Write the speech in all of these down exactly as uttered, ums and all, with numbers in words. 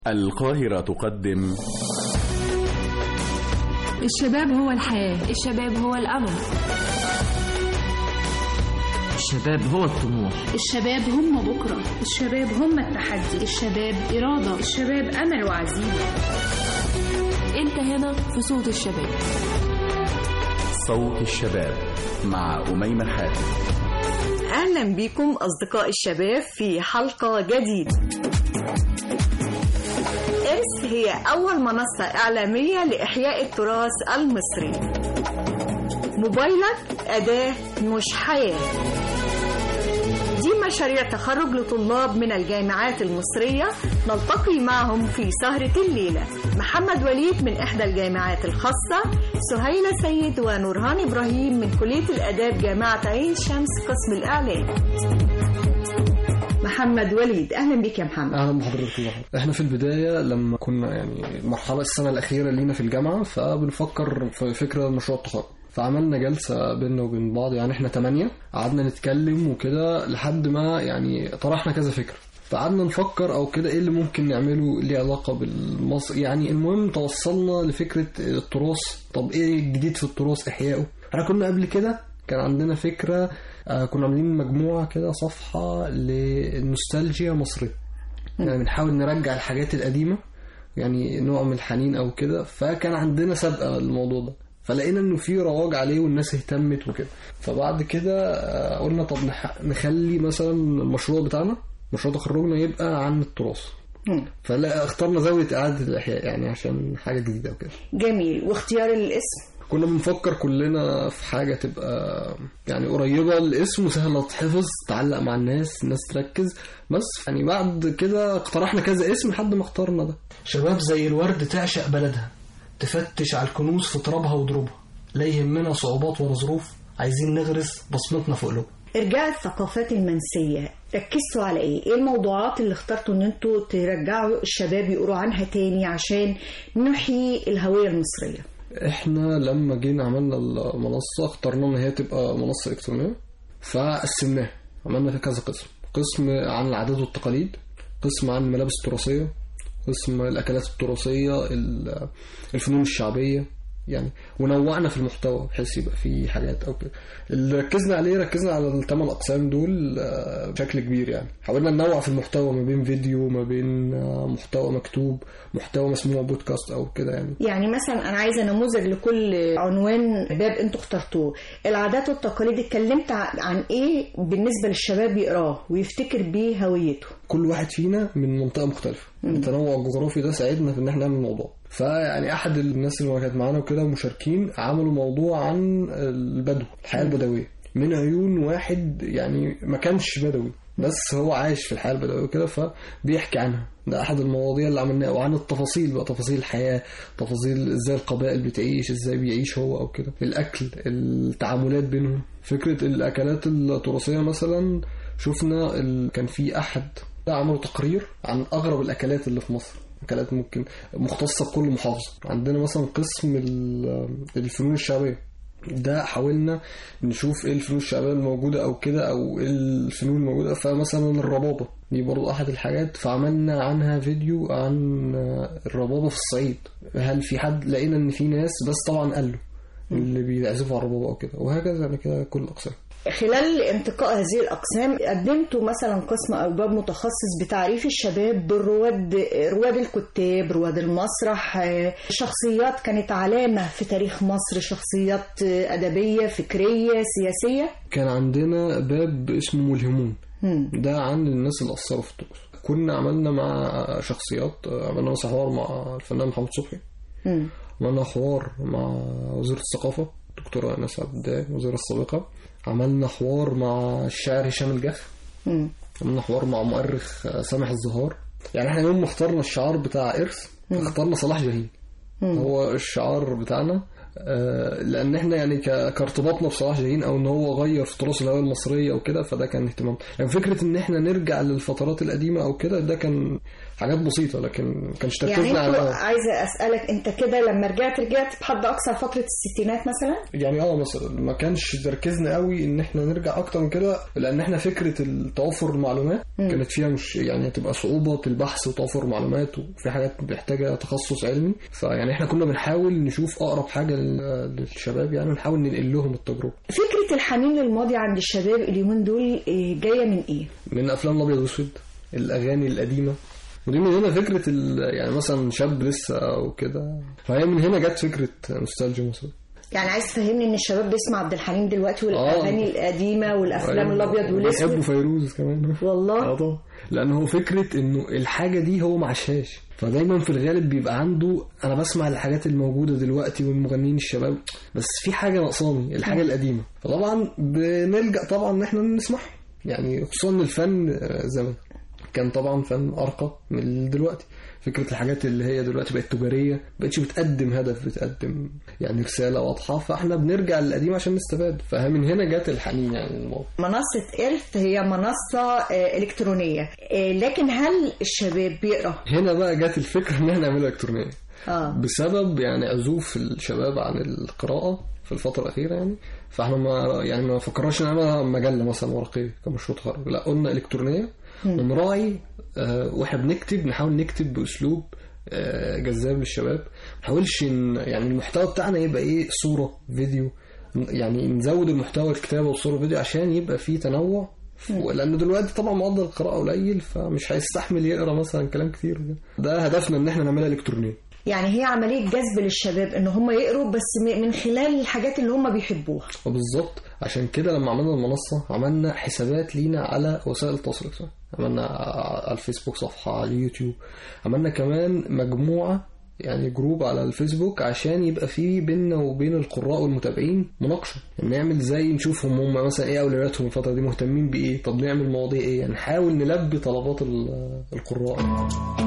القاهرة تقدم الشباب هو الحياة، الشباب هو الأمل، الشباب هو الطموح، الشباب هم بكرة، الشباب هم التحدي، الشباب إرادة، الشباب أمل وعزيمة. أنت هنا في صوت الشباب. صوت الشباب مع أميمة حاتم. أهلا بكم أصدقاء الشباب في حلقة جديدة. إرث هي أول منصة إعلامية لإحياء التراث المصري. موبايلك أداة مش حياة. دي مشاريع تخرج لطلاب من الجامعات المصرية نلتقي معهم في سهرة الليلة. محمد وليد من إحدى الجامعات الخاصة، سهيلة سيد ونورهان إبراهيم من كلية الآداب جامعة عين شمس قسم الإعلام. محمد وليد، أهلا بك يا محمد. أهلا بحضرتك الله. إحنا في البداية لما كنا يعني المرحلة السنة الأخيرة لينا في الجامعة، فبنفكر في فكرة مشروع التخرج، فعملنا جلسة بيننا وبين بعض، يعني احنا تمانية قعدنا نتكلم وكده لحد ما يعني طرحنا كذا فكرة، فقعدنا نفكر او كده ايه اللي ممكن نعمله ليه علاقة بالمصر. يعني المهم توصلنا لفكرة التراث. طب ايه الجديد في التراث احيائه؟ احنا كنا قبل كده كان عندنا فكرة، آه كنا عاملين مجموعة كده صفحة للنوستالجيا مصرية، يعني بنحاول نرجع الحاجات القديمة، يعني نوع من الحنين او كده. فكان عندنا سابقة الموضوع ده، فلقينا انه في رواج عليه والناس اهتمت وكده. فبعد كده قلنا طب نخلي مثلا المشروع بتاعنا، مشروع تخرجنا، يبقى عن التراث. فلا اخترنا زاوية إعادة الإحياء، يعني عشان حاجة جديدة وكده. جميل. واختيار الاسم كنا بنفكر كلنا في حاجة تبقى يعني قريبة للاسم وسهلة تحفظ، تعلق مع الناس، الناس تركز. بس يعني بعد كده اقترحنا كذا اسم لحد ما اخترنا ده. شباب زي الورد تعشق بلدها، تفتش على الكنوز في ترابها ودروبها، لا يهمنا صعوبات ولا ظروف، عايزين نغرس بصمتنا في قلوبها. ارجاع الثقافات المنسية، ركزتوا على ايه؟ ايه الموضوعات اللي اخترتوا ان انتوا ترجعوا الشباب يقروا عنها تاني عشان نحيي الهوية المصرية؟ احنا لما جينا عملنا المنصة اخترنا ان هي تبقى منصة الكترونية، فقسمناها، عملنا كذا قسم. قسم عن العادات والتقاليد، قسم عن الملابس التراثية، قسم الأكلات التراثية، الفنون الشعبية، يعني ونوعنا في المحتوى بحيث يبقى في حاجات أو كده. اللي ركزنا عليه ركزنا على الثمان أقسام دول بشكل كبير، يعني حاولنا ننوع في المحتوى ما بين فيديو، ما بين محتوى مكتوب، محتوى مسموع بودكاست أو كده. يعني يعني مثلا أنا عايزة نموذج لكل عنوان باب أنتوا اخترتوه. العادات والتقاليد اتكلمت عن إيه بالنسبة للشباب يقراه ويفتكر بيه هويته؟ كل واحد فينا من منطقة مختلفة. التنوع الجغرافي ده ساعدنا في ان احنا نعمل موضوع. فيعني احد الناس اللي كانت معانا وكده مشاركين عملوا موضوع عن البدو، الحياة البدوية، من عيون واحد يعني ما كانش بدوي بس هو عايش في الحياة البدوية وكده، فبيحكي عنها. ده احد المواضيع اللي عملناها، وعن التفاصيل بقى، تفاصيل الحياة، تفاصيل ازاي القبائل بتعيش، ازاي بيعيش هو او كده، الاكل، التعاملات بينهم. فكرة الاكلات التراثية مثلا، شفنا ال... كان في احد عملوا تقرير عن اغرب الاكلات اللي في مصر، اكلات ممكن مختصة بكل محافظة. عندنا مثلا قسم الفنون الشعبية، ده حاولنا نشوف ايه الفنون الشعبية الموجودة او كده، او ايه الفنون الموجودة. فمثلا الربابة دي برضو احد الحاجات، فعملنا عنها فيديو عن الربابة في الصعيد. هل في حد، لقينا ان في ناس بس طبعا قالوا اللي بيعزفوا على الربابة او كده، وهكذا. يعني كده كل الاقسام. خلال انتقاء هذه الأقسام قدمتوا مثلا قسم أو باب متخصص بتعريف الشباب بالرواد، رواد الكتاب، رواد المسرح، شخصيات كانت علامة في تاريخ مصر، شخصيات أدبية، فكرية، سياسية. كان عندنا باب اسمه ملهمون، ده عن الناس اللي أثروا في التراث. كنا عملنا مع شخصيات، عملنا مثلا حوار مع الفنان محمد صبحي، عملنا حوار مع وزيرة الثقافة دكتورة أنس عبد وزيرة السابقة، عملنا حوار مع الشاعر هشام الجخ، عملنا حوار مع مؤرخ سامح الزهار. يعني احنا يوم ما اخترنا الشعار بتاع إرث اخترنا صلاح جاهين، هو الشعار بتاعنا، لان احنا يعني كارتباطنا بصلاح جاهين، او ان هو غير في تراث الهوية المصرية وكده، فده كان اهتمام. يعني فكرة ان احنا نرجع للفترات القديمة او كده، ده كان حاجات بسيطه، لكن ما كانش تركيزنا يعني على عايزه اسالك انت كده لما رجعت رجعت بحد اقصى فتره الستينات مثلا؟ يعني اه مثلا ما كانش تركيزنا قوي ان احنا نرجع اكتر من كده، لان احنا فكره توفر المعلومات م. كانت فيها مش يعني هتبقى صعوبه البحث وتوفر معلومات، وفي حاجات محتاجه تخصص علمي. فيعني احنا كنا بنحاول نشوف اقرب حاجه للشباب، يعني نحاول ننقل لهم التجربه. فكره الحنين للماضي عند الشباب اليومين دول جايه من ايه؟ من افلام الابيض والاسود، الاغاني القديمه، ودي من هنا فكره يعني مثلا شاب لسه او كده، فهي من هنا جت فكره نوستالجيا مثلا. يعني عايز تفهمني ان الشباب بيسمع عبد الحليم دلوقتي والاغاني آه. القديمه والافلام آه. الابيض والاسود، بيحبوا فيروز كمان والله. اه طبعا، لان هو فكره انه الحاجه دي هو ما عاشهاش، فدايما في الغالب بيبقى عنده انا بسمع الحاجات الموجوده دلوقتي والمغنيين الشباب، بس في حاجه ناقصاني الحاجه القديمه، فطبعا بنلجا طبعا ان احنا نسمعها. يعني خصوصا الفن زمان كان طبعا فن ارقى من دلوقتي. فكره الحاجات اللي هي دلوقتي بقت تجاريه، بقتش بتقدم هدف، بتقدم يعني رساله واضحه، فاحنا بنرجع للقديم عشان نستفاد. فمن هنا جت الحنين. يعني الموضوع منصه إرث هي منصه الكترونيه، لكن هل الشباب بيقرا؟ هنا بقى جت الفكره ان احنا نعملها الكترونيه آه. بسبب يعني عزوف الشباب عن القراءه في الفتره الاخيره. يعني فاحنا ما يعني ما فكرناش نعمل مجله مثلا ورقيه كمشروع تخرج، لا قلنا الكترونيه ونراعي آه واحنا بنكتب نحاول نكتب باسلوب آه جذاب للشباب. ما نحاولش يعني المحتوى بتاعنا يبقى ايه صوره فيديو، يعني نزود المحتوى الكتابه والصوره فيديو عشان يبقى فيه تنوع، لان دلوقتي طبعا معدل القراءه قليل فمش هيستحمل يقرا مثلا كلام كتير. ده هدفنا ان احنا نعملها الكترونيه. يعني هي عمليه جذب للشباب ان هم يقروا بس من خلال الحاجات اللي هم بيحبوها. بالظبط، عشان كده لما عملنا المنصه عملنا حسابات لينا على وسائل التواصل الاجتماعي، عملنا على الفيسبوك صفحه، على اليوتيوب، عملنا كمان مجموعه يعني جروب على الفيسبوك عشان يبقى فيه بيننا وبين القراء والمتابعين مناقشه، يعني نعمل زي نشوفهم هم مثلا ايه اولوياتهم الفتره دي، مهتمين بايه، طب نعمل مواضيع ايه، يعني نحاول نلبي طلبات القراء.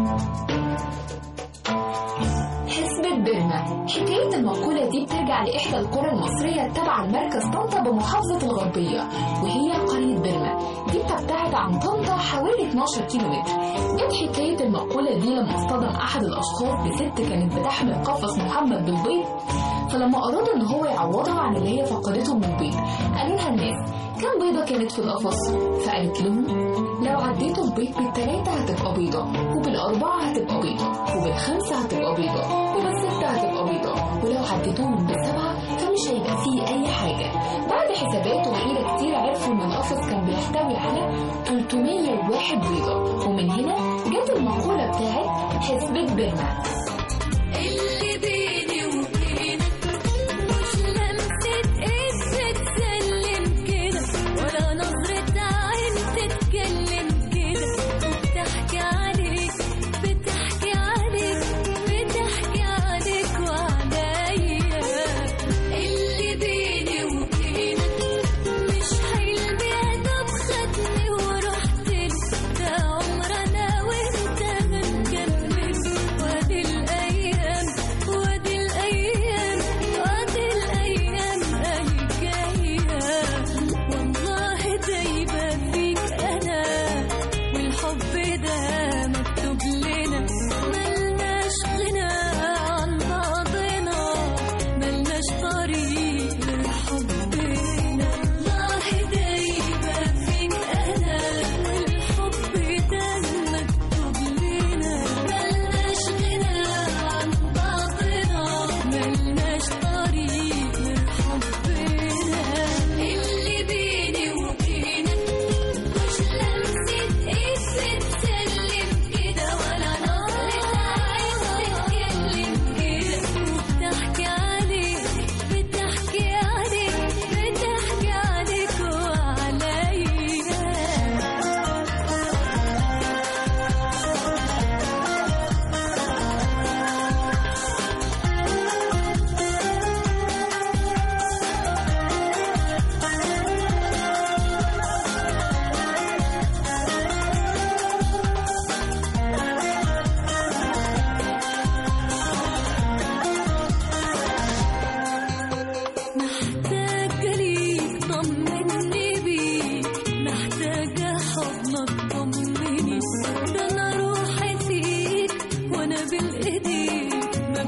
حسبة بيرما. حكاية المقولة دي بترجع لإحدى القرى المصرية التابعة لمركز طنطا بمحافظة الغربية، وهي قرية بيرما. دي بتبتعد عن طنطا حوالي اتناشر كيلومتر. جت حكاية المقولة دي لما اصطدم أحد الأشخاص بست كانت بتحمل قفص محمد بالبيض، فلما أرادوا إن هو يعوضها عن اللي هي فقدته من البيض قالوا لها الناس كم بيضة كانت في القفص، فقالت لهم لو عديتوا البيض بالتلاتة هتبقى بيضة، وبالأربعة هتبقى بيضة، وبالخمسة هتبقى بيضة، وبالستة هتبقى بيضة، ولو عديتوهم بالسبعة فمش هيبقى فيه أي حاجة. بعد حسابات وحيلة كتير عرفوا إن القفص كان بيحتوي على تلتمية وواحد بيضة، ومن هنا جت المقولة بتاعت حسبة بيرما. اللي بيني وبينك مش لمسة ايد بتسلم كده، ولا نظرة عين تتكلم كده، بتحكي عليك بتحكي عليك بتحكي عليك وعليا. اللي بيني وبينك مش حلمي ادب خدني ورحت لي، ده عمر انا وانت هنكمل، وادي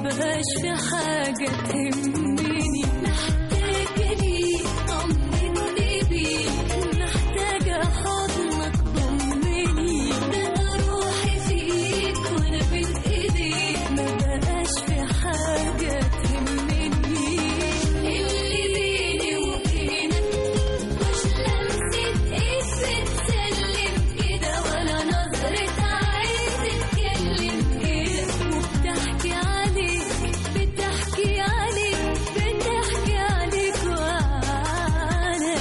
بقاش في حاجة تهمني. محتاجة ليك طمني بيك، محتاجة حضنك ضمني، ده أنا روحي فيك وأنا بين إيديك، ما بقاش في حاجة تهمني. اللي بيني وبينك مش لمسة إيد بتسلم كده، ولا نظرة عين تتكلم كده، وبتحكي عليك بتحكي عليك بتحكي عليك وعليا.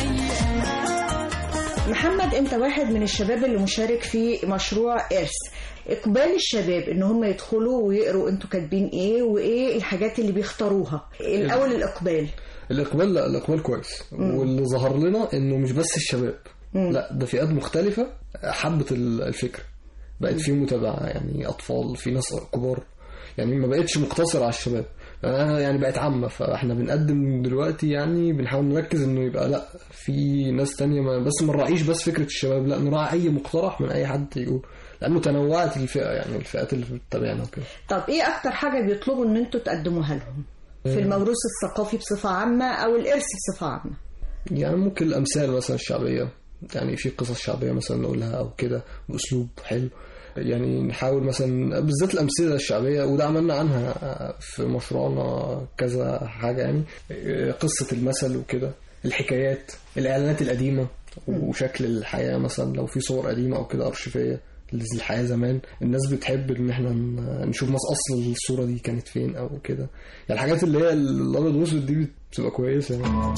محمد، انت واحد من الشباب اللي مشارك في مشروع إرث. اقبال الشباب ان هم يدخلوا ويقروا انتوا كاتبين ايه وايه الحاجات اللي بيختاروها. الاول الاقبال الاقبال لا الاقبال كويس. مم. واللي ظهر لنا انه مش بس الشباب، مم. لا ده فئات مختلفة حبت الفكرة، بقت فيه متابعة، يعني اطفال، في ناس كبار، يعني ما بقتش مقتصرة على الشباب، يعني بقت عامة. فاحنا بنقدم دلوقتي يعني بنحاول نركز انه يبقى لا في ناس تانية، ما بس ما نراعيش بس فكرة الشباب، لا نراعي اي مقترح من اي حد يقول، لانه تنوعت الفئة، يعني الفئات اللي بتتابعنا وكده. طب ايه اكتر حاجة بيطلبوا ان انتوا تقدموها لهم في الموروث الثقافي بصفة عامة او الإرث بصفة عامة؟ يعني ممكن الامثال مثلا الشعبية، يعني في قصص شعبية مثلا نقولها او كده باسلوب حلو، يعني نحاول مثلا بالذات الأمثلة الشعبية، وده عملنا عنها في مشروعنا كذا حاجة، يعني قصة المثل وكده، الحكايات، الإعلانات القديمة وشكل الحياة، مثلا لو في صور قديمة أو كده أرشيفية للحياة زمان، الناس بتحب إن احنا نشوف مثلا أصل الصورة دي كانت فين أو كده، يعني الحاجات اللي هي الأبيض والأسود دي بتبقى كويسة يعني.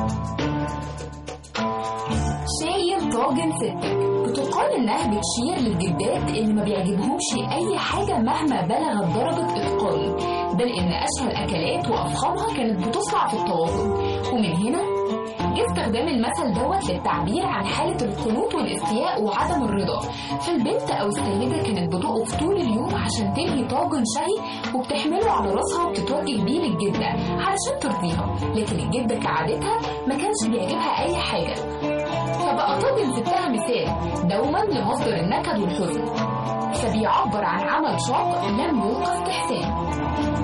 شايل طاجن ستك بتقال انها بتشير للجدات اللي ما بيعجبهمش اي حاجه مهما بلغت درجه اتقان، بل ان اشهر الاكلات وافخمها كانت بتصنع في الطواجن. ومن هنا جه استخدام المثل دوت للتعبير عن حاله القنوط والاستياء وعدم الرضا. فالبنت او السيده كانت بتقف طول اليوم عشان تلهي طاجن شهي وبتحمله على راسها وبتتوجه بيه للجده علشان ترضيها، لكن الجده كعادتها ما كانش بيعجبها اي حاجه، فبقى طاجن ستها مثال دوما لمصدر النكد والحزن، فبيعبر عن عمل شاق لم يلقى استحسان.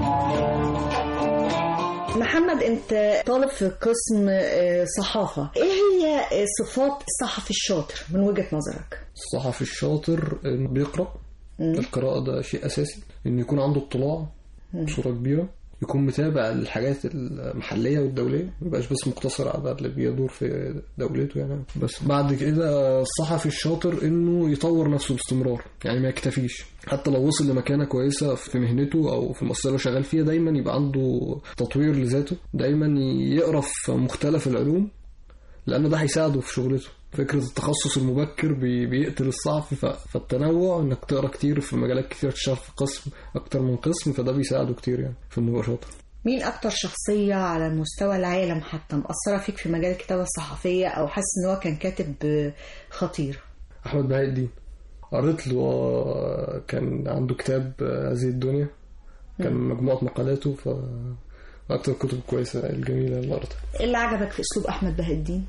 محمد، انت طالب في قسم صحافة، ايه هي صفات الصحفي الشاطر من وجهة نظرك؟ الصحفي الشاطر انه بيقرأ، مم. القراءة ده شيء اساسي، انه يكون عنده اطلاع بصورة كبيرة، يكون متابع الحاجات المحلية والدولية، ما يبقاش بس مقتصر على اللي بيدور في دولته يعني. بس بعد كده الصحفي الشاطر انه يطور نفسه باستمرار، يعني ما يكتفيش، حتى لو وصل لمكانة كويسة في مهنته او في المؤسسة اللي شغال فيها، دايما يبقى عنده تطوير لذاته، دايما يقرأ في مختلف العلوم، لأنه ده هيساعده في شغلته. فكرة التخصص المبكر بيقتل الصحفي، فالتنوع انك تقرأ كتير في مجالات كتير، تشتغل في قسم اكتر من قسم، فده بيساعده كتير يعني في انه يبقى شاطر. مين اكتر شخصية على مستوى العالم حتى مأثرة فيك في مجال الكتابة الصحفية او حاسس ان هو كان كاتب خطير؟ احمد بهاء الدين، قريت له، كان عنده كتاب هذه الدنيا، كان م. مجموعة مقالاته، ف اكتر كتب كويسة الجميلة اللي قريتها. ايه اللي عجبك في اسلوب احمد بهاء الدين؟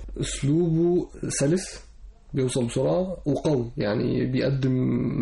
اسلوبه سلس، بيوصل بسرعة وقوي، يعني بيقدم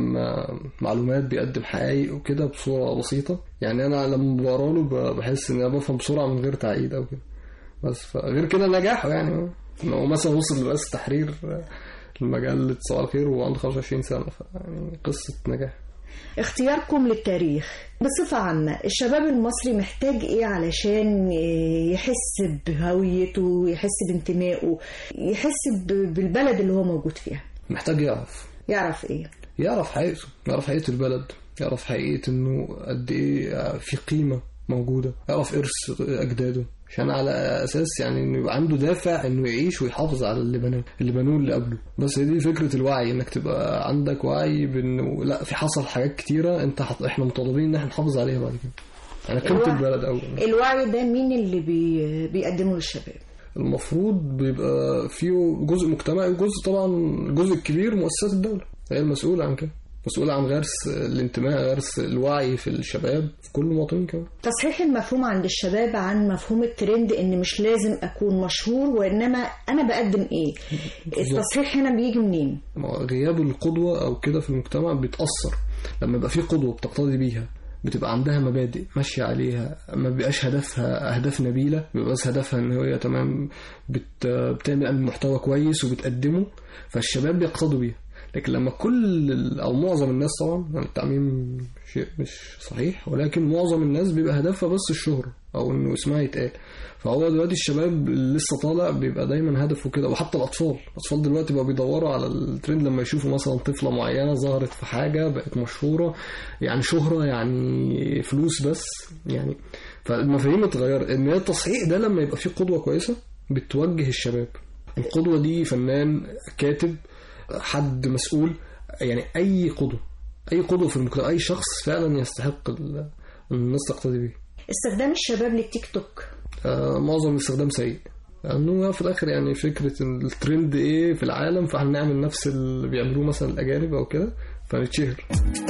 معلومات، بيقدم حقائق وكده بصورة بسيطة، يعني انا لما بقرا له بحس ان انا بفهم بسرعة من غير تعقيد او كده. بس غير كده نجاحه، يعني هو مثلا وصل لرئاسة تحرير المجلة صباح الخير وهو عنده خمسة وعشرين سنة، يعني قصة نجاح. اختياركم للتاريخ بصفة عامة، الشباب المصري محتاج ايه علشان يحس بهويته، يحس بانتمائه، يحس بالبلد اللي هو موجود فيها؟ محتاج يعرف يعرف ايه؟ يعرف حقيقته، يعرف حقيقة البلد، يعرف حقيقة انه قد ايه في قيمة موجودة، يعرف ارث اجداده، عشان على اساس يعني انه يبقى عنده دافع انه يعيش ويحافظ على اللي بنوه اللي بنوه اللي قبله. بس دي فكره الوعي، انك تبقى عندك وعي بانه لا، في حصل حاجات كتيره انت حط... احنا مطالبين ان احنا نحافظ عليها بعد كده. انا كنت البلد اول. الوعي ده مين اللي بي... بيقدمه للشباب؟ المفروض بيبقى فيه جزء مجتمعي، وجزء طبعا الجزء الكبير مؤسسات الدوله هي المسؤوله عن كده، مسؤولة عن غرس الانتماء، غرس الوعي في الشباب في كل مواطن كمان. تصحيح المفهوم عند الشباب عن مفهوم الترند ان مش لازم اكون مشهور، وانما انا بقدم ايه. التصحيح هنا بيجي منين؟ غياب القدوة او كده في المجتمع بيتأثر لما يبقى في قدوة بتقتدي بيها بتبقى عندها مبادئ ماشية عليها، ما بيبقاش هدفها أهداف نبيلة، بيبقى بس هدفها إن هي تمام بت... بتعمل محتوى كويس وبتقدمه، فالشباب بيقتضوا بيها. لكن لما كل أو معظم الناس، طبعا التعميم شيء مش صحيح، ولكن معظم الناس بيبقى هدفها بس الشهرة أو إنه اسمها يتقال. فهو دلوقتي الشباب اللي لسه طالع بيبقى دايما هدفه كده، وحتى الأطفال الأطفال دلوقتي بقى بيدوروا على الترند لما يشوفوا مثلا طفلة معينة ظهرت في حاجة بقت مشهورة، يعني شهرة يعني فلوس بس يعني. فالمفاهيم اتغيرت. إن التصحيح ده لما يبقى فيه قدوة كويسة بتوجه الشباب. القدوة دي فنان، كاتب، حد مسؤول، يعني أي قدوة أي قدوة في المجتمع، أي شخص فعلا يستحق الناس تقتدي بيه. استخدام الشباب للتيك توك آه معظم الاستخدام سيء، لأنه في الآخر يعني فكرة الترند إيه في العالم، فاحنا نعمل نفس اللي بيعملوه مثلا الأجانب أو كده فنتشهر.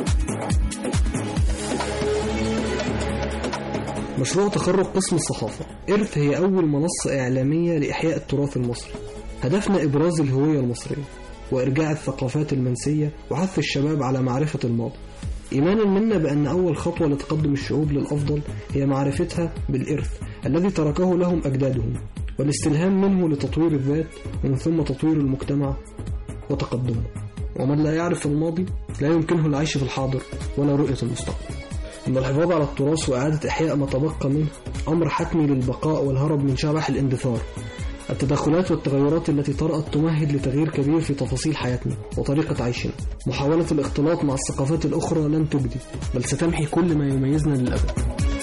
مشروع تخرج قسم الصحافة إرث هي أول منصة إعلامية لإحياء التراث المصري. هدفنا إبراز الهوية المصرية وإرجاع الثقافات المنسية وحث الشباب على معرفة الماضي، إيمانا منا بأن أول خطوة لتقدم الشعوب للأفضل هي معرفتها بالإرث الذي تركه لهم أجدادهم، والاستلهام منه لتطوير الذات ومن ثم تطوير المجتمع وتقدمه. ومن لا يعرف الماضي لا يمكنه العيش في الحاضر ولا رؤية المستقبل. إن الحفاظ على التراث وإعادة إحياء ما تبقى منه أمر حتمي للبقاء والهرب من شبح الاندثار. التدخلات والتغيرات التي طرأت تمهد لتغيير كبير في تفاصيل حياتنا وطريقة عيشنا. محاولة الاختلاط مع الثقافات الأخرى لن تجدي، بل ستمحي كل ما يميزنا للأبد.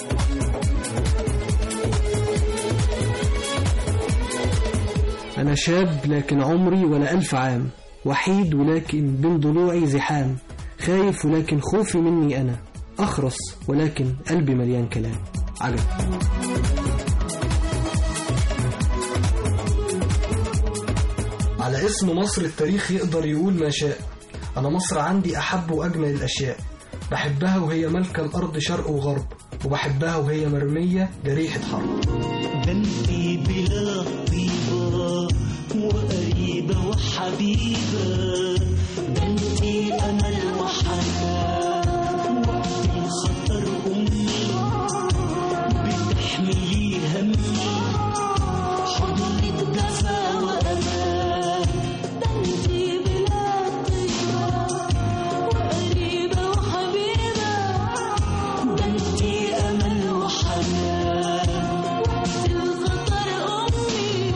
أنا شاب لكن عمري ولا ألف عام، وحيد ولكن بين ضلوعي زحام، خايف ولكن خوفي مني أنا، أخرس ولكن قلبي مليان كلام. عجب. على اسم مصر التاريخ يقدر يقول ما شاء. أنا مصر عندي أحب وأجمل الأشياء، بحبها وهي ملكة الأرض شرق وغرب، وبحبها وهي مرمية جريحة حرب. بنتي بلا طيبة وقريبة وحبيبة، بنتي أمل وحنان، وقت الخطر أمي بتحملي همي، حضنك دفا وأمان. بنتي بلا طيبة وقريبة وحبيبة، بنتي أمل وحنان، وقت الخطر أمي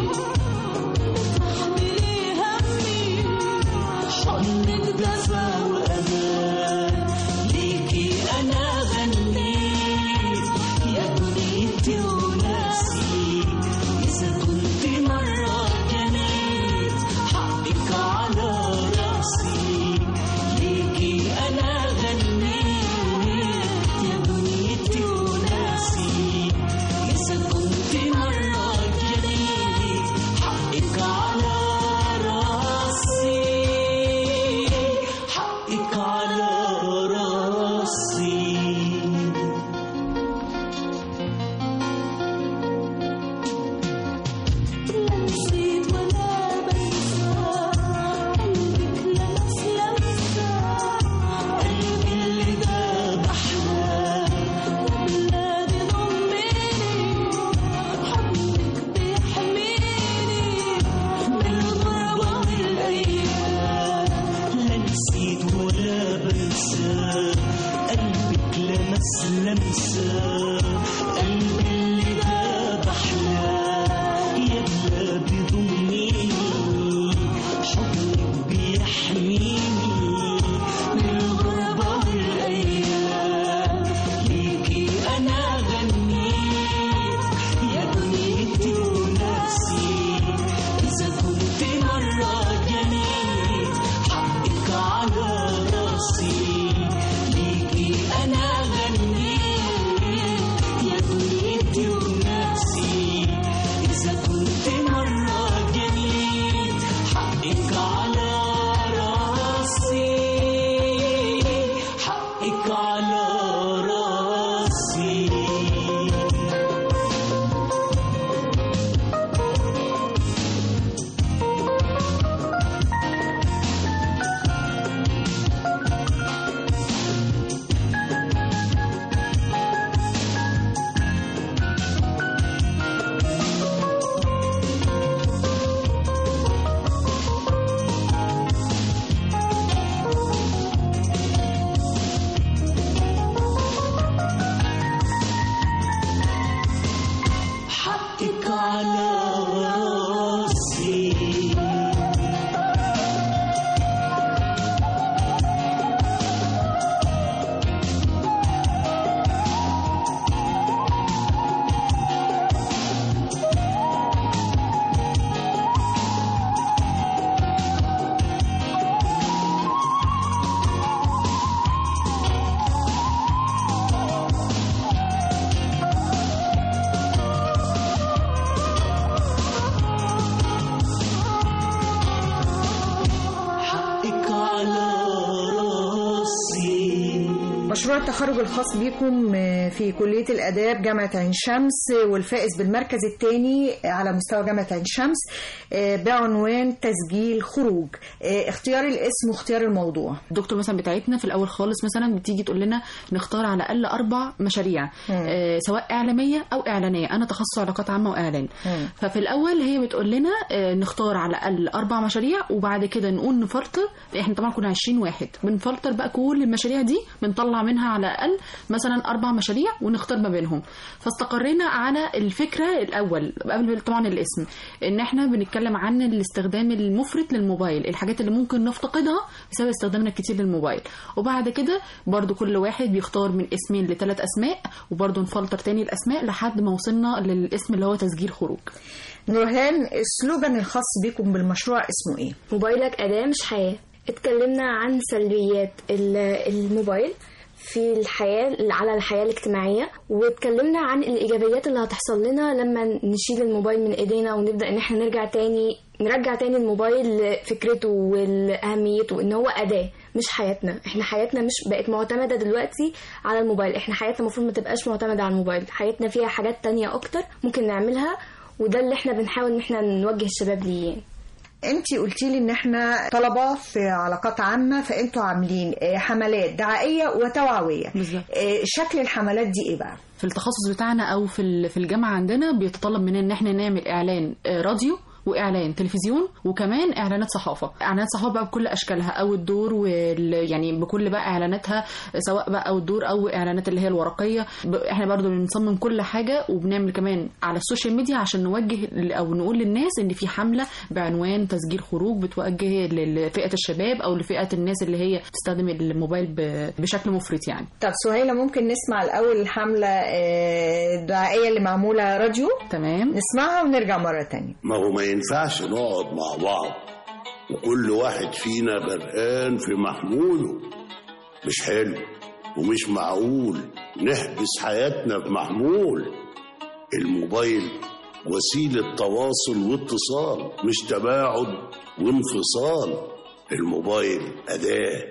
بتحملي همي، حضنك دفا وأمان. ليكي أنا غنيت يا دنيتي وناسي، إذا كنت مرة جنيت حقك على راسي. ليكي أنا غنيت يا دنيتي وناسي، إذا كنت مرة جنيت حقك على راسي، حقك على راسي. لا نسيت ولا بنسى قلبك لمس لمسة، قلبي اللي داب أحلام وبلادي ضميني، حضنك بيحميني من الغربة والأيام. لا نسيت ولا بنسى قلبك لمس لمسة، قلبي اللي داب أحلام يا بلادي ضميني، حضنك بيحميني من الغربة والأيام. ليكي أنا غنيت يا دنيتي وناسي، إذا كنت مرة جنيت حقك على راسي. ليكي أنا غنيت يا دنيتي وناسي، إذا كنت مرة جنيت حقك على راسي، حقك على راسي. التخرج الخاص بكم في كلية الآداب جامعة عين شمس والفائز بالمركز الثاني على مستوى جامعة عين شمس بعنوان تسجيل خروج. اختيار الاسم واختيار الموضوع. الدكتور مثلا بتاعتنا في الأول خالص مثلا بتيجي تقول لنا نختار على الأقل أربع مشاريع اه سواء إعلامية أو إعلانية. أنا تخصص علاقات عامة وإعلان. مم. ففي الأول هي بتقول لنا اه نختار على الأقل أربع مشاريع وبعد كده نقول نفلتر. احنا طبعا كنا عشرين واحد بنفلتر بقى كل المشاريع دي بنطلع منها على الأقل مثلا أربع مشاريع ونختار ما بينهم. فاستقرينا على الفكرة الأول قبل طبعا الاسم إن احنا بنتكلم عن الاستخدام المفرط للموبايل، الحاجات اللي ممكن نفتقدها بسبب استخدامنا الكتير للموبايل. وبعد كده برضو كل واحد بيختار من اسمين لثلاث أسماء وبرضو نفلتر تاني الأسماء لحد ما وصلنا للاسم اللي هو تسجيل خروج. نورهان، السلوجان الخاص بكم بالمشروع اسمه ايه؟ موبايلك أداة مش حياة. اتكلمنا عن سلبيات الموبايل في الحياة على الحياة الاجتماعية، واتكلمنا عن الإيجابيات اللي هتحصل لنا لما نشيل الموبايل من إيدينا ونبدأ إن احنا نرجع تاني نرجع تاني الموبايل لفكرته والأهميته إن هو أداة مش حياتنا. احنا حياتنا مش بقت معتمدة دلوقتي على الموبايل، احنا حياتنا المفروض ما تبقاش معتمدة على الموبايل، حياتنا فيها حاجات تانية أكتر ممكن نعملها، وده اللي احنا بنحاول إن احنا نوجه الشباب ليه. انتي قلتي لي ان احنا طلبة في علاقات عامة، فانتوا عاملين حملات دعائية وتوعوية. بالظبط. شكل الحملات دي ايه بقى؟ في التخصص بتاعنا او في في الجامعة عندنا بيتطلب مننا ان احنا نعمل اعلان راديو واعلان تلفزيون وكمان اعلانات صحافه. اعلانات صحافه بقى بكل اشكالها او الدور وال... يعني بكل بقى اعلاناتها سواء بقى او الدور او اعلانات اللي هي الورقيه. ب... احنا برضو بنصمم كل حاجه وبنعمل كمان على السوشيال ميديا عشان نوجه او نقول للناس ان في حمله بعنوان تسجيل خروج بتوجه لفئه الشباب او لفئه الناس اللي هي بتستخدم الموبايل ب... بشكل مفرط يعني. طب سهيلة، ممكن نسمع الاول الحمله الدعائيه اللي معموله راديو؟ تمام، نسمعها ونرجع مره تانية. ما هو ما ينفعش نقعد مع بعض وكل واحد فينا غرقان في محموله. مش حلو ومش معقول نحبس حياتنا في محمول. الموبايل وسيلة تواصل واتصال مش تباعد وانفصال. الموبايل أداة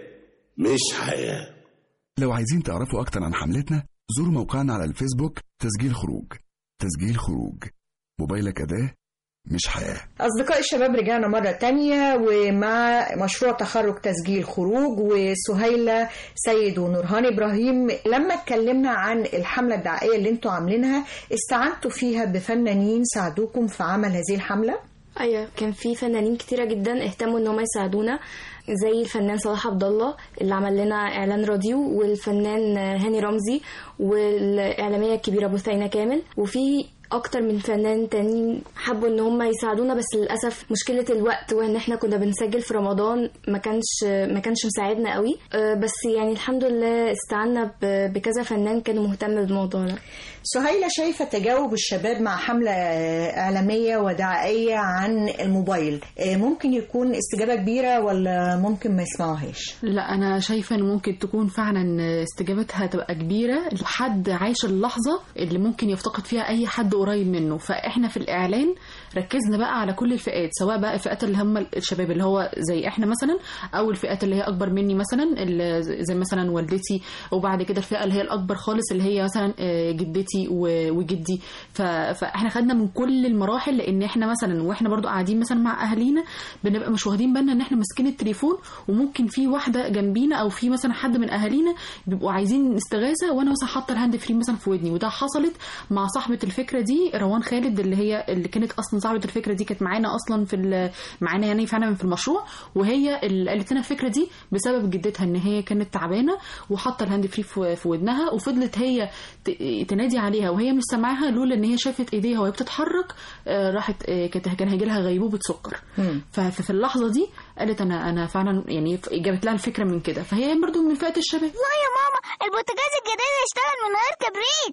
مش حياة. لو عايزين تعرفوا أكتر عن حملتنا زوروا موقعنا على الفيسبوك تسجيل خروج. تسجيل خروج، موبايلك أداة مش حياة. أصدقاء الشباب، رجعنا مرة تانية ومع مشروع تخرج تسجيل خروج وسهيلة سيد ونورهان إبراهيم. لما اتكلمنا عن الحملة الدعائية اللي انتوا عاملينها استعنتوا فيها بفنانين ساعدوكم في عمل هذه الحملة؟ أيوة، كان في فنانين كتيرة جدا اهتموا ان هم يساعدونا، زي الفنان صلاح عبد الله اللي عمل لنا اعلان راديو، والفنان هاني رمزي، والاعلاميه الكبيره بثينه كامل، وفي اكتر من فنان تانيين حبوا ان هم يساعدونا. بس للاسف مشكله الوقت وان احنا كنا بنسجل في رمضان ما كانش ما كانش مساعدنا قوي. بس يعني الحمد لله استعنا بكذا فنان كانوا مهتم بالموضوع ده. سهيلة، شايفة تجاوب الشباب مع حملة إعلامية ودعائية عن الموبايل ممكن يكون استجابة كبيرة ولا ممكن ما يسمعوهاش؟ لا، أنا شايفة أن ممكن تكون فعلا استجابتها تبقى كبيرة. حد عايش اللحظة اللي ممكن يفتقد فيها أي حد قريب منه. فإحنا في الإعلان ركزنا بقى على كل الفئات، سواء بقى الفئات اللي هم الشباب اللي هو زي إحنا مثلا، أو الفئات اللي هي أكبر مني مثلا زي مثلا والدتي، وبعد كده الفئة اللي هي الأكبر خالص اللي هي مثلا جدتي وجدي. فاحنا خدنا من كل المراحل، لان احنا مثلا واحنا برضو قاعدين مثلا مع اهالينا بنبقى مش واخدين بالنا ان احنا ماسكين التليفون، وممكن في واحده جنبينا او في مثلا حد من اهالينا بيبقوا عايزين استغاثه وانا مثلا حاطه الهاند فري مثلا في ودني. وده حصلت مع صاحبه الفكره دي روان خالد، اللي هي اللي كانت اصلا صاحبه الفكره دي، كانت معانا اصلا في معانا يعني فعلا في المشروع، وهي اللي قالت لنا الفكره دي بسبب جدتها ان هي كانت تعبانه وحاطه الهاند فري في ودنها، وفضلت هي تنادي عليها وهي مش سامعاها لولا ان هي شافت ايديها وهي بتتحرك راحت كان هيجي لها غيبوبه سكر. ففي اللحظه دي قالت انا انا فعلا يعني جابت لها الفكره من كده. فهي برضو من فئه الشباب. لا يا ماما، البوتاجاز الجديد اشتغل من غير كبريت.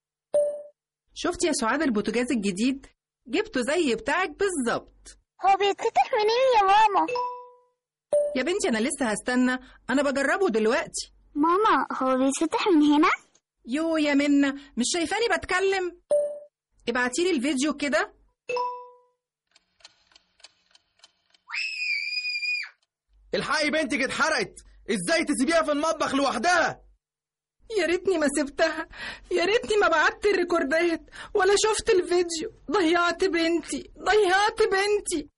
شفتي يا سعاد البوتاجاز الجديد؟ جبته زي بتاعك بالظبط. هو بيتفتح منين يا ماما؟ يا بنتي انا لسه هستنى، انا بجربه دلوقتي. ماما هو بيتفتح من هنا؟ يو يا منى، مش شايفاني بتكلم؟ ابعتيلي الفيديو كده. الحقي بنتك اتحرقت، ازاي تسيبيها في المطبخ لوحدها؟ يا ريتني ما سبتها، يا ريتني ما بعت الريكوردات ولا شفت الفيديو. ضيعت بنتي، ضيعت بنتي.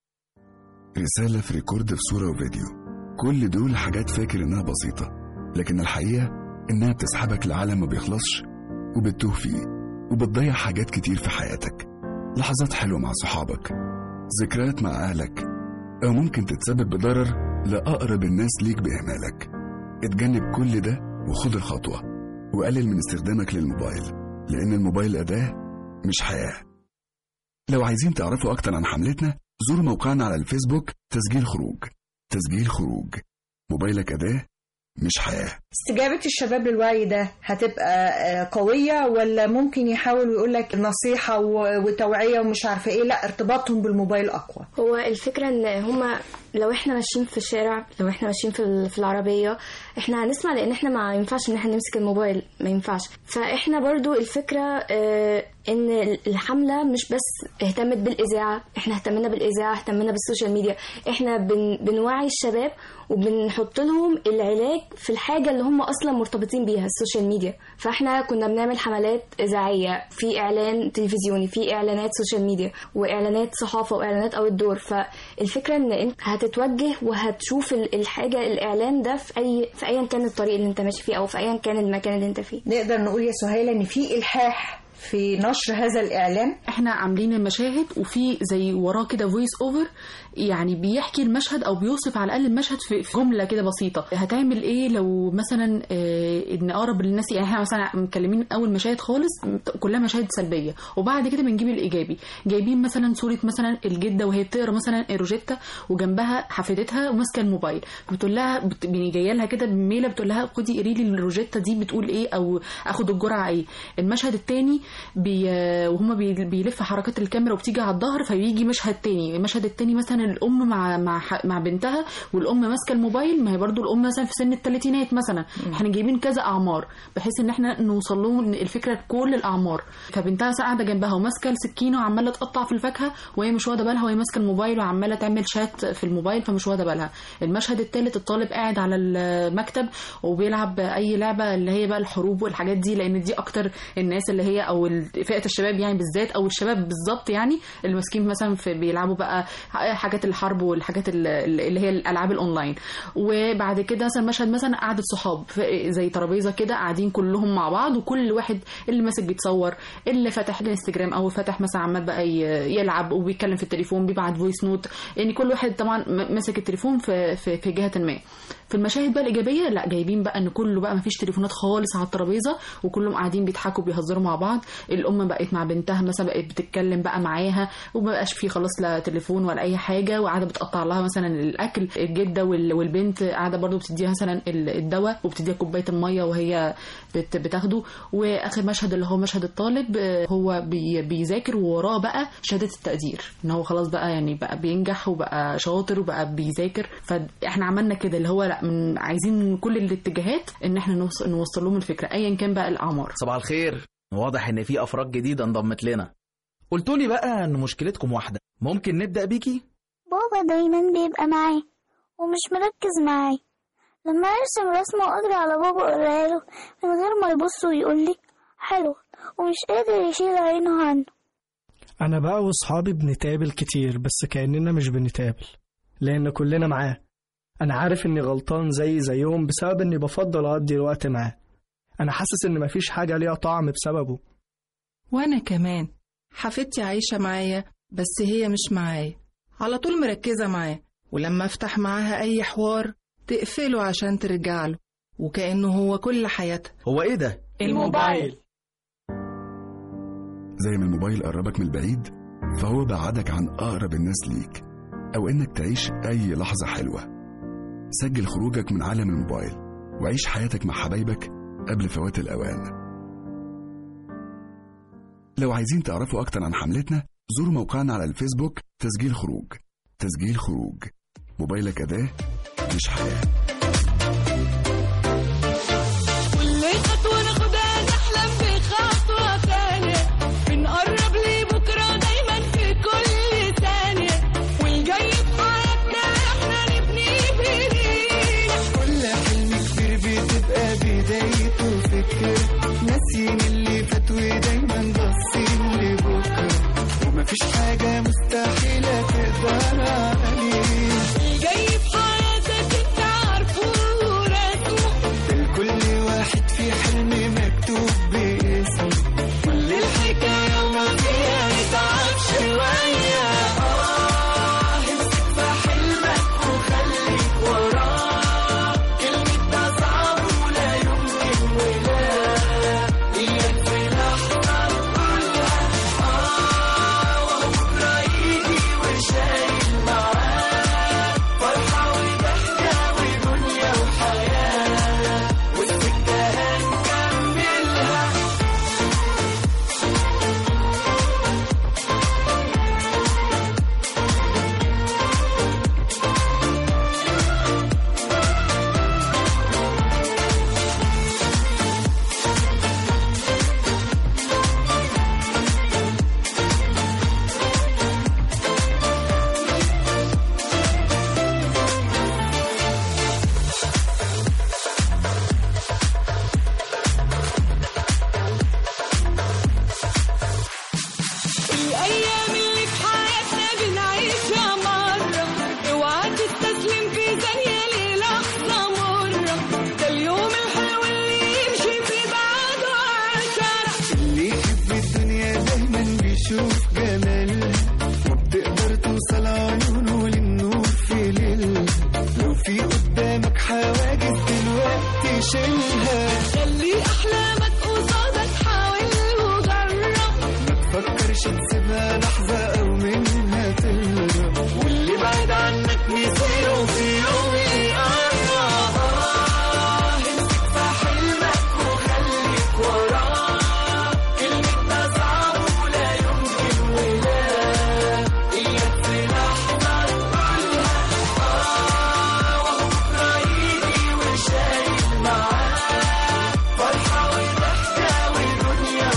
رسالة في ريكورد في صورة وفيديو، كل دول حاجات فاكر إنها بسيطة، لكن الحقيقة إنها بتسحبك لعالم ما بيخلصش وبتتوه فيه، وبتضيع حاجات كتير في حياتك. لحظات حلوة مع صحابك، ذكريات مع أهلك، أو ممكن تتسبب بضرر لأقرب الناس ليك بإهمالك. اتجنب كل ده وخد الخطوة، وقلل من استخدامك للموبايل، لأن الموبايل أداة مش حياة. لو عايزين تعرفوا أكتر عن حملتنا زوروا موقعنا على الفيسبوك تسجيل خروج. تسجيل خروج، موبايلك أداة مش حياة. استجابة الشباب للوعي ده هتبقى قوية، ولا ممكن يحاول ويقول لك نصيحة وتوعية ومش عارفة ايه؟ لا، ارتباطهم بالموبايل أقوى. هو الفكرة ان هما لو احنا ماشيين في الشارع، لو احنا ماشيين في في العربية، احنا هنسمع، لان احنا ما ينفعش ان احنا نمسك الموبايل، ما ينفعش. فاحنا برضو الفكرة اه ان الحملة مش بس اهتمت بالإذاعة، احنا اهتمنا بالإذاعة، اهتمنا بالسوشيال ميديا. احنا بن بنوعي الشباب وبنحط لهم العلاج في الحاجة اللي هم أصلا مرتبطين بيها، السوشيال ميديا. فاحنا كنا بنعمل حملات إذاعية، في إعلان تلفزيوني، في إعلانات سوشيال ميديا، وإعلانات صحافة، وإعلانات أو الدور. فالفكرة إن أنت هتتوجه وهتشوف الحاجة، الإعلان ده في أي في أيا كان الطريق اللي أنت ماشي فيه، أو في أيا كان المكان اللي أنت فيه. نقدر نقول يا سهيلة إن في إلحاح في نشر هذا الإعلان. احنا عاملين المشاهد وفي زي وراه كده فويس اوفر، يعني بيحكي المشهد او بيوصف على الاقل المشهد في جمله كده بسيطه. هتعمل ايه لو مثلا اه ان اقرب للناس؟ يعني احنا مثلا متكلمين اول مشاهد خالص كلها مشاهد سلبيه، وبعد كده بنجيب الايجابي. جايبين مثلا صوره مثلا الجده وهي بتقرا مثلا روجيتا، وجنبها حفيدتها وماسكه الموبايل، بتقول لها بت... جايه لها كده بميله، بتقول لها خدي قري لي الروجيتا دي بتقول ايه، او اخد الجرعه ايه. المشهد الثاني بي... وهما بي... بيلف حركات الكاميرا وبتيجي على الظهر، فبيجي مشهد تاني. المشهد التاني مثلا الام مع مع مع بنتها، والام ماسكه الموبايل، ما هي برضو الام مثلا في سن الثلاثينات مثلا. م. احنا جايبين كذا اعمار بحيث ان احنا نوصل لهم الفكره لكل الاعمار. فبنتها قاعده جنبها وماسكه السكينه وعماله تقطع في الفاكهه، وهي مش واخده بالها، وهي ماسكه الموبايل وعماله تعمل شات في الموبايل، فمش واخده بالها. المشهد الثالث الطالب قاعد على المكتب وبيلعب اي لعبه اللي هي بقى الحروب والحاجات دي، لان دي اكتر الناس اللي هي او فئه الشباب يعني بالذات، او الشباب بالظبط يعني اللي ماسكين مثلا في بيلعبوا بقى حاجات الحرب والحاجات اللي هي الالعاب الاونلاين. وبعد كده مثلا مشهد مثلا قعده صحاب زي ترابيزه كده قاعدين كلهم مع بعض، وكل واحد اللي ماسك بيتصور، اللي فاتح الانستجرام او فاتح مثلا عمال بقى يلعب وبيتكلم في التليفون، بيبعت فويس نوت، يعني كل واحد طبعا ماسك التليفون في في, في جهه ما. في المشاهد بقى الايجابيه لا، جايبين بقى ان كله بقى ما فيش تليفونات خالص على الترابيزه، وكلهم قاعدين بيضحكوا بيهزروا مع بعض. الام بقت مع بنتها مثلا بقت بتتكلم بقى معاها، وما بقاش في خلاص لا تليفون ولا اي حاجه، وقاعده بتقطع لها مثلا الاكل. الجده والبنت قاعده برضو بتديها مثلا الدواء وبتديها كوبايه الميه وهي بتاخده. واخر مشهد اللي هو مشهد الطالب، هو بيذاكر ووراه بقى شهاده التقدير، ان هو خلاص بقى يعني بقى بينجح وبقى شاطر وبقى بيذاكر. فاحنا عملنا كده اللي هو لا، من عايزين كل الاتجاهات ان احنا نوصل, نوصل لهم الفكره ايا كان بقى الاعمار. صباح الخير، واضح ان في افراد جديده انضمت لنا. قلتوا لي بقى ان مشكلتكم واحده، ممكن نبدا بيكي؟ بابا دايما بيبقى معايا ومش مركز معايا. لما ارسم رسمه واجري على بابا اقولها له من غير ما يبص ويقول لي حلو، ومش قادر يشيل عينه عنه. انا بقى واصحابي بنتقابل كتير، بس كأننا مش بنتقابل لان كلنا معاه. انا عارف اني غلطان زي زيهم بسبب اني بفضل اقضي الوقت معاه. انا حاسس ان مفيش حاجه ليها طعم بسببه. وانا كمان حفيدتي عايشه معايا، بس هي مش معايا، على طول مركزه معاه، ولما افتح معاها اي حوار تقفله عشان ترجع له، وكأنه هو كل حياتها. هو ايه ده؟ الموبايل. زي ما الموبايل قربك من البعيد، فهو بعدك عن اقرب الناس ليك، او انك تعيش اي لحظه حلوه. سجل خروجك من عالم الموبايل وعيش حياتك مع حبايبك قبل فوات الأوان. لو عايزين تعرفوا أكتر عن حملتنا زوروا موقعنا على الفيسبوك تسجيل خروج. تسجيل خروج، موبايلك أداة مش حياة. كل خطوة ناخدها نحلم في خطوة تانية، بنقرب لبكرة دايما في كل ثانية، والجاي في حياتنا احنا نبني بإيدينا. كل حلم كبير بتبقى بدايته في ناسيين اللي فات ودايما باصين لبكرة، ومفيش حاجة مستحيلة تقدر عليه. الجاي في حياتك انت عارفه ورسمه، لكل واحد في حلم مكتوب باسمه، كل الحكاية وما فيها نتعب شوية. آه امسك في حلمك وخليك وراه، كلمة ده صعب ولا يمكن ولا إياك في لحظة تقولها آه، وبكرة يجي وشايل معاه فرحة وضحكة ودنيا وحياة، والسكة هنكملها. الأيام اللي في حياتنا بنعيشها مرة، اوعى تستسلم في ثانية للحظة مرة، ده اليوم الحلو اللي يمشي في بعده عشرة. اللي يحب الدنيا دايما بيشوف جمالها، وبتقدر توصل عيونه للنور في ليلها، لو في قدامك حواجز دلوقتي شيلها. خلي أحلامك قصادك حاول وجرب، ما تفكرش تسيبها لحظة أو منها تهرب، واللي بعيد عنك مصيره في يوم يقرب. آه امسك في حلمك وخليك وراه، كلمة ده صعب ولا يمكن ولا إياك في لحظة تقولها آه، وبكرة يجي وشايل معاه فرحة وضحكة ودنيا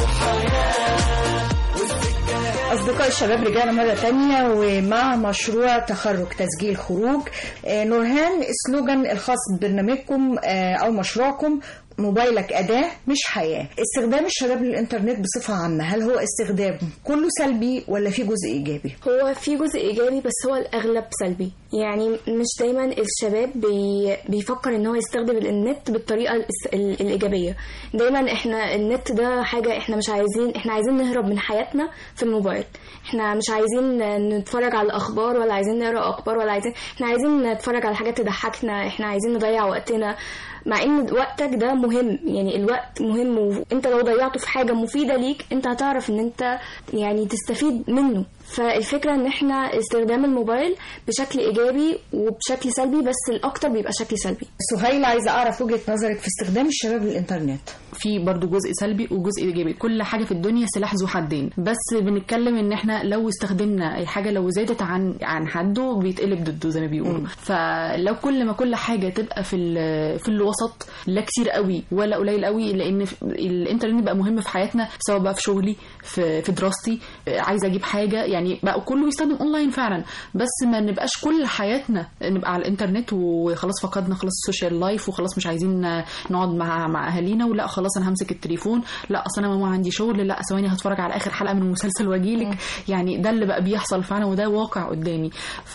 وحياة، والسكة. أصدقاء الشباب رجعنا مرة تانية ومع مشروع تخرج تسجيل خروج. آه، نورهان، السلوجان الخاص ببرنامجكم آه، أو مشروعكم موبايلك أداة مش حياة. استخدام الشباب للإنترنت بصفة عامة، هل هو استخدام كله سلبي ولا في جزء إيجابي؟ هو في جزء إيجابي بس هو الأغلب سلبي. يعني مش دايما الشباب بي بيفكر ان هو يستخدم النت بالطريقة الإس- ال- الإيجابية. دايما احنا النت ده حاجة احنا مش عايزين، احنا عايزين نهرب من حياتنا في الموبايل. احنا مش عايزين نتفرج على الأخبار ولا عايزين نقرأ أخبار ولا عايزين، احنا عايزين نتفرج على حاجات تضحكنا، احنا عايزين نضيع وقتنا، مع ان وقتك ده مهم. يعني الوقت مهم، وانت لو ضيعته في حاجة مفيدة ليك انت هتعرف ان انت يعني تستفيد منه. فالفكرة ان احنا استخدام الموبايل بشكل ايجابي وبشكل سلبي، بس الاكتر بيبقى شكل سلبي. سهيل، عايزة اعرف وجهة نظرك في استخدام الشباب للإنترنت. في برضو جزء سلبي وجزء ايجابي، كل حاجه في الدنيا سلاح ذو حدين، بس بنتكلم ان احنا لو استخدمنا اي حاجه لو زادت عن عن حده بيتقلب ضده زي ما بيقولوا. فلو كل ما كل حاجه تبقى في في الوسط، لا كتير قوي ولا قليل قوي، لان الانترنت بقى مهم في حياتنا، سواء بقى في شغلي في في دراستي، عايزه اجيب حاجه، يعني بقى كله بيستخدم اونلاين فعلا، بس ما نبقاش كل حياتنا نبقى على الانترنت وخلاص فقدنا خلاص السوشيال لايف وخلاص مش عايزين نقعد مع مع اهالينا، ولا خلاص انا همسك التليفون، لا اصل انا ماما عندي شغل، لا ثواني هتفرج على اخر حلقه من المسلسل واجيلك. يعني ده اللي بقى بيحصل فعلا، وده واقع قدامي.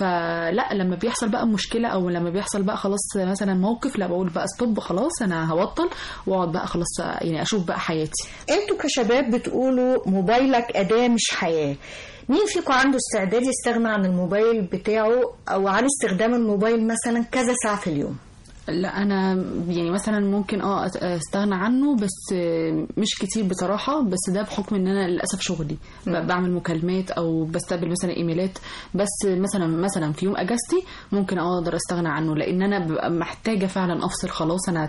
فلا لما بيحصل بقى مشكله او لما بيحصل بقى خلاص مثلا موقف، لا بقول بقى ستوب خلاص انا هبطل واقعد بقى خلاص يعني اشوف بقى حياتي. انتوا كشباب بتقولوا موبايلك أداة مش حياة. مين فيكم عنده استعداد يستغنى عن الموبايل بتاعه او عن استخدام الموبايل مثلا كذا ساعة في اليوم؟ لا انا يعني مثلا ممكن اه استغنى عنه، بس مش كتير بصراحه، بس ده بحكم ان انا للاسف شغلي م. بعمل مكالمات او بستقبل مثلا ايميلات، بس مثلا مثلا في يوم اجازتي ممكن اقدر استغنى عنه، لان انا ببقى محتاجه فعلا افصل خلاص، انا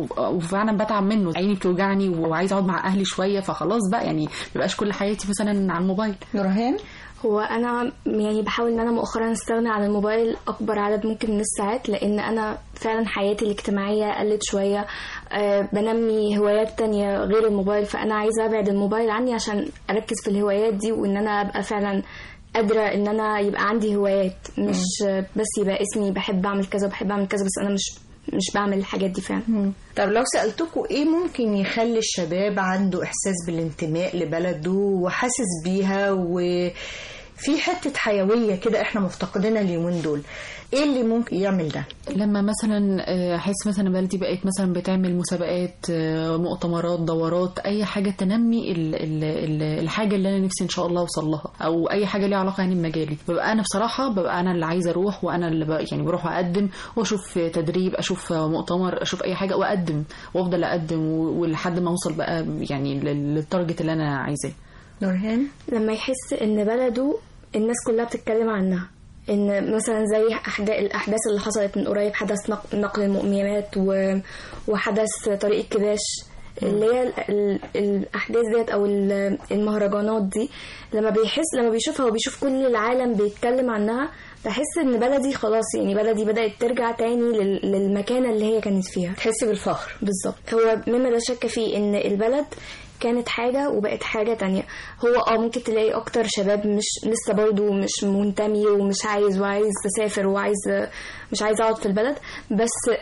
وفعلا بتعب منه، عيني بتوجعني وعايزه اقعد مع اهلي شويه، فخلاص بقى يعني مبقاش كل حياتي مثلا على الموبايل. نورهان، هو انا يعني بحاول ان انا مؤخرا استغنى عن الموبايل اكبر عدد ممكن من الساعات، لان انا فعلا حياتي الاجتماعيه قلت شويه، أه بنمي هوايات تانية غير الموبايل، فانا عايزه ابعد الموبايل عني عشان اركز في الهوايات دي، وان انا ابقى فعلا قادره ان انا يبقى عندي هوايات، مش بس يبقى اسمي بحب اعمل كذا بحب اعمل كذا، بس انا مش مش بعمل الحاجات دي فعلا. طب لو سألتكوا ايه ممكن يخلي الشباب عنده احساس بالانتماء لبلده وحاسس بيها وفي حتة حيوية كده احنا مفتقدينها اليومين دول، ايه اللي ممكن يعمل ده؟ لما مثلا احس مثلا بلدي بقت مثلا بتعمل مسابقات، مؤتمرات، دورات، اي حاجه تنمي ال ال ال الحاجه اللي انا نفسي ان شاء الله اوصل لها، او اي حاجه ليها علاقه يعني بمجالي، ببقى انا بصراحه ببقى انا اللي عايزه اروح، وانا اللي يعني بروح اقدم واشوف تدريب، اشوف مؤتمر، اشوف اي حاجه واقدم وافضل اقدم ولحد ما اوصل بقى يعني للتارجت اللي انا عايزاه. نورهان لما يحس ان بلده الناس كلها بتتكلم عنها، ان مثلا زي الاحداث اللي حصلت من قريب، حدث نقل المؤمنات وحدث طريق الكباش، اللي هي الاحداث ديت او المهرجانات دي، لما بيحس لما بيشوفها وبيشوف كل العالم بيتكلم عنها، بحس ان بلدي خلاص يعني بلدي بدأت ترجع تاني للمكانة اللي هي كانت فيها، تحس بالفخر. بالظبط. هو مما لا شك فيه ان البلد كانت حاجة وبقت حاجة تانية. هو اه ممكن تلاقي اكتر شباب مش لسه برضو مش منتمي ومش عايز وعايز تسافر وعايز مش عايز اقعد في البلد، بس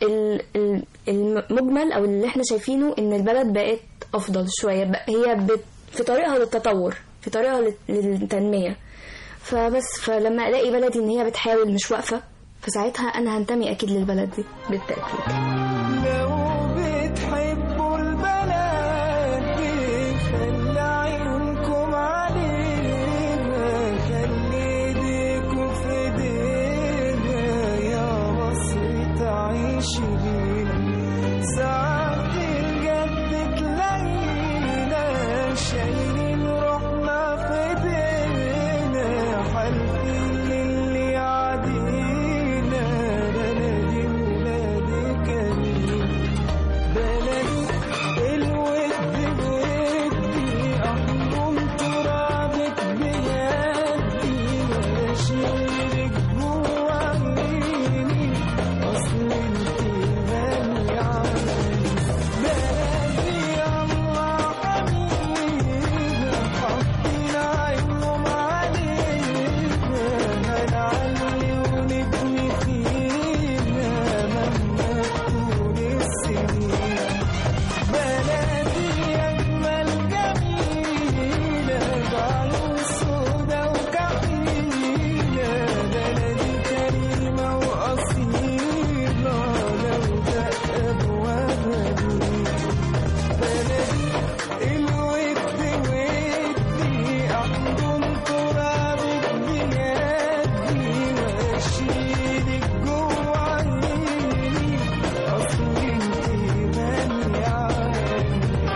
المجمل او اللي احنا شايفينه ان البلد بقت افضل شوية، هي في طريقها للتطور، في طريقها للتنمية. فبس فلما الاقي بلدي ان هي بتحاول مش واقفة، فساعتها انا هنتمي اكيد للبلد دي بالتأكيد. لو بتحبوا البلد دي خلي عيونكم عليها، خلي ايديكوا في ايدينا، يا مصر تعيشي بينا. ساعات الجد تلاقينا شايلين روحنا في ايدينا، حالفين للي عادينا، بلدي ولادي كريم، بلدي الود بودي، أحضن ترابك بيدي، وأشيلك جوا عيني، أصل انتي غالي علي، بلدي الله حبيبة، حاطين عينهم علينا، هنعلي ونبني فينا مهما تكون السنين، بلدي أجمل جميلة بعيون سودا وكحيلة، بلدي كريمة وأصيلة لو دق أبوابها بينا، بلدي الود ودي، أحضن ترابك بيدي، وأشيلك جوا عيني، أصل انتي غالية علي.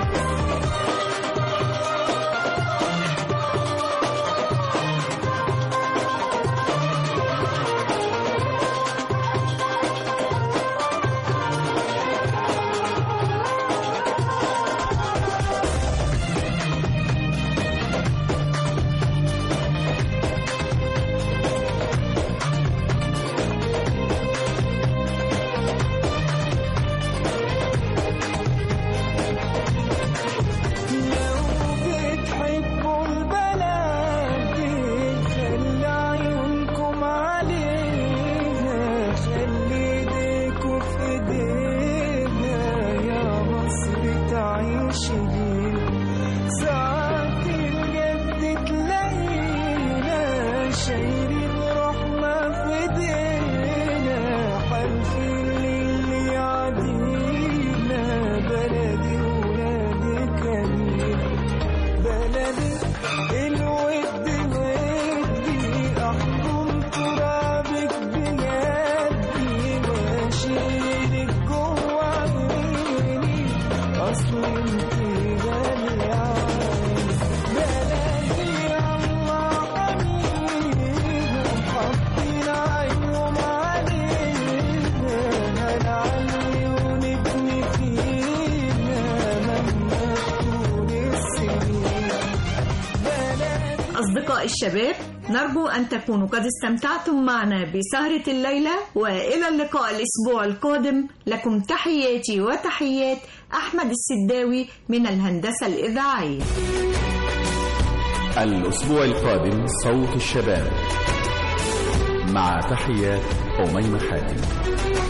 لو بتحبوا البلد دي خلي عيونكم عليها، خلي ايديكوا في ايدينا، يا مصر تعيشي بينا. ساعات الجد تلاقينا شايلين روحنا في ايدينا، حالفين للي يعدينا، بلدي ولادي كريم، بلدي الود ودي، أحضن ترابك بيدي، وأشيلك جوا عيني، أصل انتي غالية علي، بلدي الله حبيبة، حاطين عينهم علينا، هنعلي ونبني فينا مهما تكون السنين، بلدي. أصدقاء الشباب، نرجو أن تكونوا قد استمتعتم معنا بسهرة الليلة، وإلى اللقاء الأسبوع القادم. لكم تحياتي وتحيات أحمد السداوي من الهندسة الإذاعية. الأسبوع القادم صوت الشباب، مع تحيات أميمة حاتم.